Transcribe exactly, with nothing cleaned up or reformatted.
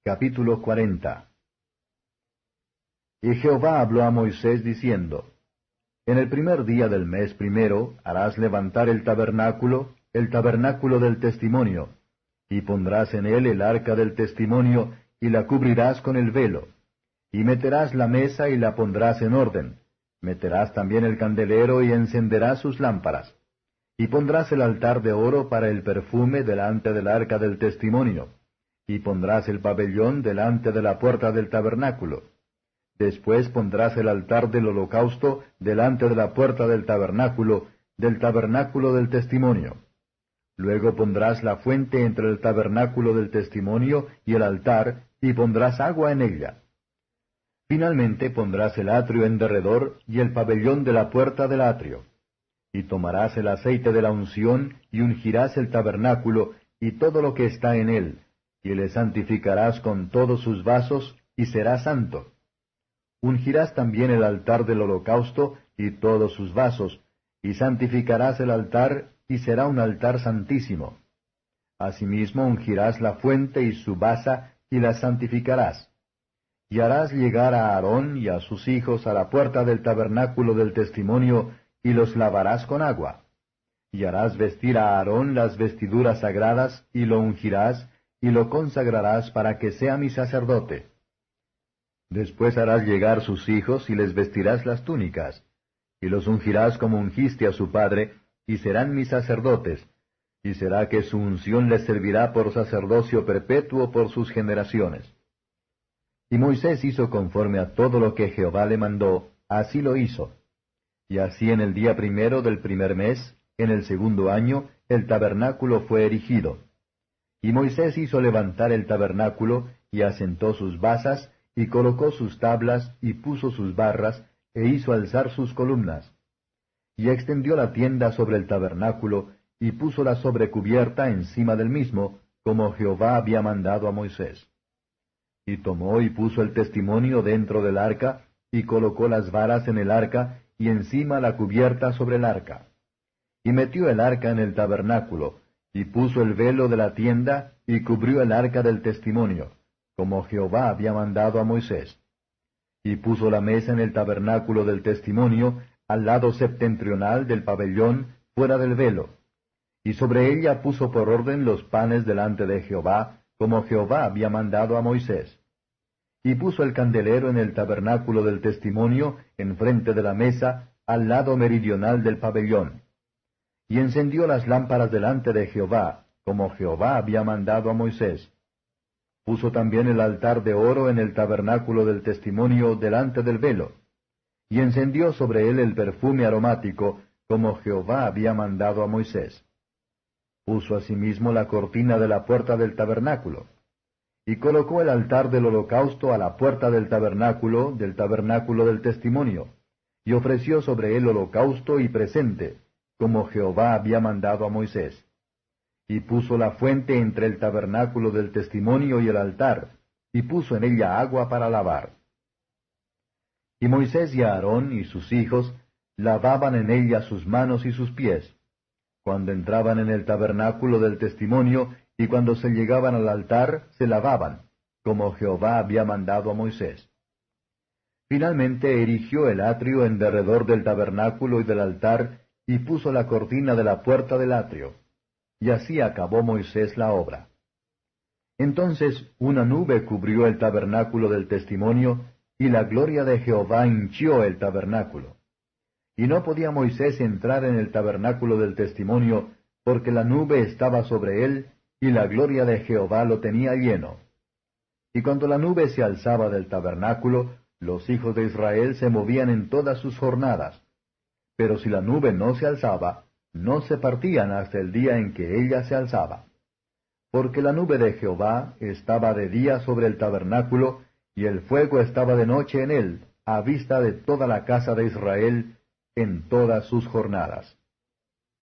Capítulo cuarenta. Y Jehová habló a Moisés diciendo, En el primer día del mes primero harás levantar el tabernáculo, el tabernáculo del testimonio, y pondrás en él el arca del testimonio, y la cubrirás con el velo. Y meterás la mesa y la pondrás en orden. Meterás también el candelero y encenderás sus lámparas. Y pondrás el altar de oro para el perfume delante del arca del testimonio. Y pondrás el pabellón delante de la puerta del tabernáculo. Después pondrás el altar del holocausto delante de la puerta del tabernáculo, del tabernáculo del testimonio. Luego pondrás la fuente entre el tabernáculo del testimonio y el altar, y pondrás agua en ella. Finalmente pondrás el atrio en derredor y el pabellón de la puerta del atrio. Y tomarás el aceite de la unción, y ungirás el tabernáculo, y todo lo que está en él, y le santificarás con todos sus vasos, y será santo. Ungirás también el altar del holocausto, y todos sus vasos, y santificarás el altar, y será un altar santísimo. Asimismo ungirás la fuente y su basa, y la santificarás. Y harás llegar a Aarón y a sus hijos a la puerta del tabernáculo del testimonio, y los lavarás con agua. Y harás vestir a Aarón las vestiduras sagradas, y lo ungirás, y lo consagrarás para que sea mi sacerdote. Después harás llegar sus hijos, y les vestirás las túnicas, y los ungirás como ungiste a su padre, y serán mis sacerdotes, y será que su unción les servirá por sacerdocio perpetuo por sus generaciones. Y Moisés hizo conforme a todo lo que Jehová le mandó, así lo hizo. Y así en el día primero del primer mes, en el segundo año, el tabernáculo fue erigido. Y Moisés hizo levantar el tabernáculo, y asentó sus basas, y colocó sus tablas, y puso sus barras, e hizo alzar sus columnas. Y extendió la tienda sobre el tabernáculo, y puso la sobrecubierta encima del mismo, como Jehová había mandado a Moisés. Y tomó y puso el testimonio dentro del arca, y colocó las varas en el arca, y encima la cubierta sobre el arca. Y metió el arca en el tabernáculo, y puso el velo de la tienda, y cubrió el arca del testimonio, como Jehová había mandado a Moisés. Y puso la mesa en el tabernáculo del testimonio, al lado septentrional del pabellón, fuera del velo. Y sobre ella puso por orden los panes delante de Jehová, como Jehová había mandado a Moisés. Y puso el candelero en el tabernáculo del testimonio, enfrente de la mesa, al lado meridional del pabellón. Y encendió las lámparas delante de Jehová, como Jehová había mandado a Moisés. Puso también el altar de oro en el tabernáculo del testimonio delante del velo. Y encendió sobre él el perfume aromático, como Jehová había mandado a Moisés. Puso asimismo la cortina de la puerta del tabernáculo. Y colocó el altar del holocausto a la puerta del tabernáculo, del tabernáculo del testimonio, y ofreció sobre él holocausto y presente, como Jehová había mandado a Moisés. Y puso la fuente entre el tabernáculo del testimonio y el altar, y puso en ella agua para lavar. Y Moisés y Aarón y sus hijos lavaban en ella sus manos y sus pies, cuando entraban en el tabernáculo del testimonio, y cuando se llegaban al altar, se lavaban, como Jehová había mandado a Moisés. Finalmente erigió el atrio en derredor del tabernáculo y del altar, y puso la cortina de la puerta del atrio. Y así acabó Moisés la obra. Entonces una nube cubrió el tabernáculo del testimonio, y la gloria de Jehová hinchió el tabernáculo. Y no podía Moisés entrar en el tabernáculo del testimonio, porque la nube estaba sobre él, y la gloria de Jehová lo tenía lleno. Y cuando la nube se alzaba del tabernáculo, los hijos de Israel se movían en todas sus jornadas. Pero si la nube no se alzaba, no se partían hasta el día en que ella se alzaba. Porque la nube de Jehová estaba de día sobre el tabernáculo, y el fuego estaba de noche en él, a vista de toda la casa de Israel, en todas sus jornadas.